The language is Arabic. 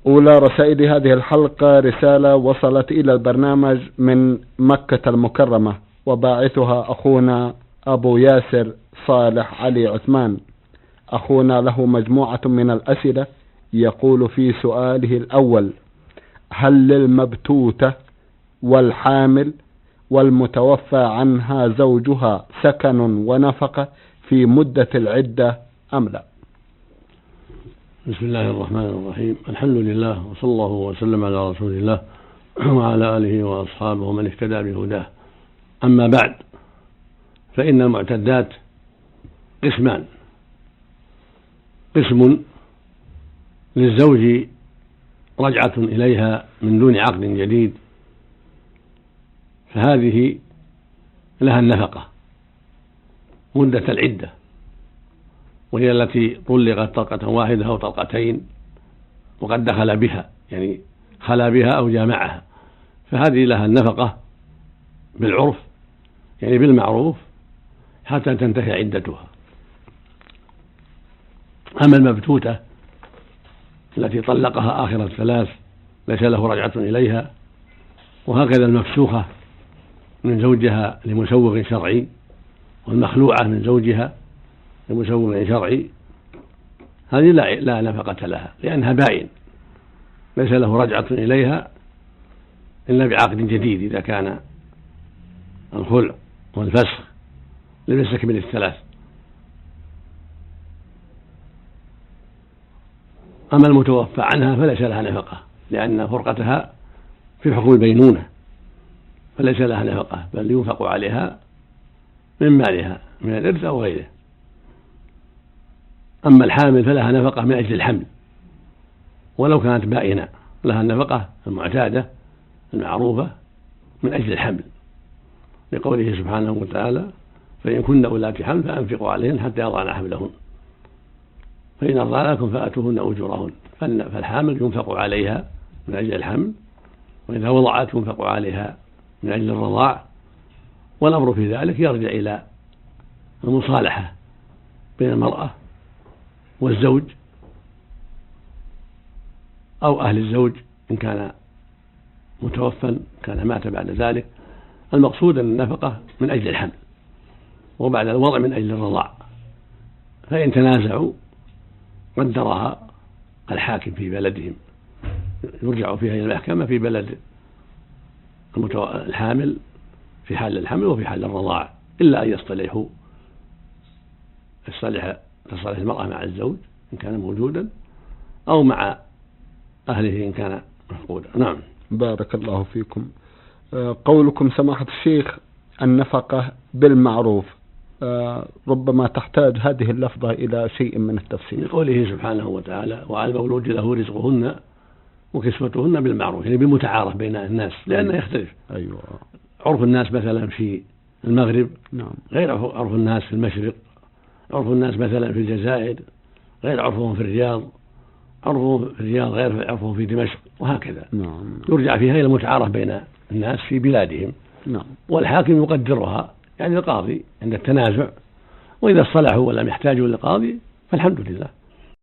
أولى رسائل هذه الحلقة رسالة وصلت إلى البرنامج من مكة المكرمة، وباعثها أخونا أبو ياسر صالح علي عثمان. أخونا له مجموعة من الأسئلة، يقول في سؤاله الأول: هل للمبتوتة والحامل والمتوفى عنها زوجها سكن ونفقة في مدة العدة أم لا؟ بسم الله الرحمن الرحيم. الحمد لله، وصلى الله وسلم على رسول الله وعلى آله وأصحابه ومن اهتدى بهداه. أما بعد، فإن المعتدات قسمان: قسم للزوج رجعة إليها من دون عقد جديد، فهذه لها النفقة مدة العدة، وهي التي طلقت طلقة واحدة أو طلقتين وقد دخل بها، يعني خلا بها أو جامعها، فهذه لها النفقة بالعرف، يعني بالمعروف، حتى تنتهي عدتها. أما المبتوتة التي طلقها آخر الثلاث ليس له رجعة إليها، وهكذا المفسوخة من زوجها لمسوغ شرعي، والمخلوعة من زوجها لمسوغ شرعي، هذه لا نفقة لها، لأنها بائن ليس له رجعة إليها إلا بعقد جديد، إذا كان الخلع والفسخ لم يستكمل الثلاث. أما المتوفى عنها فليس لها نفقة، لأن فرقتها في حكم البينونة، فليس لها نفقة، بل ينفق عليها من مالها من الإرث أو غيره. أما الحامل فلها نفقة من أجل الحمل، ولو كانت بائنة لها النفقة المعتادة المعروفة من أجل الحمل، لقوله سبحانه وتعالى: فإن كن أولات حمل فأنفقوا عليهن حتى يضعن حملهن، فإن أرضعن لكم فآتوهن أجورهن. فالحامل ينفق عليها من أجل الحمل، وإذا وضعت ينفق عليها من أجل الرضاع. والأمر في ذلك يرجع إلى المصالحة بين المرأة والزوج أو أهل الزوج إن كان متوفى، كان مات بعد ذلك. المقصود أن النفقة من أجل الحمل، وبعد الوضع من أجل الرضاع. فإن تنازعوا قدرها الحاكم في بلدهم، يرجع فيها إلى المحكمة في بلد الحامل في حال الحمل وفي حال الرضاع، إلا أن يصطلحوا، تصطلح المرأة مع الزوج إن كان موجودا، أو مع أهله إن كان مفقودا. نعم. بارك الله فيكم. قولكم سماحة الشيخ النفقة بالمعروف، ربما تحتاج هذه اللفظة إلى شيء من التفسير. لقوله سبحانه وتعالى: وعلى المولود له رزقهن وكسوتهن بالمعروف، يعني بالمتعارف بين الناس، لأنه يختلف. أيوة. عرف الناس مثلا في المغرب نعم غير عرف الناس في المشرق، عرف الناس مثلا في الجزائر غير عرفهم في الرياض، عرفهم في الرياض غير عرفهم في دمشق، وهكذا. نعم. يرجع فيها إلى المتعارف بين الناس في بلادهم. نعم. والحاكم يقدرها، يعني القاضي عند التنازع، وإذا اصطلحوا ولم يحتاجوا للقاضي فالحمد لله.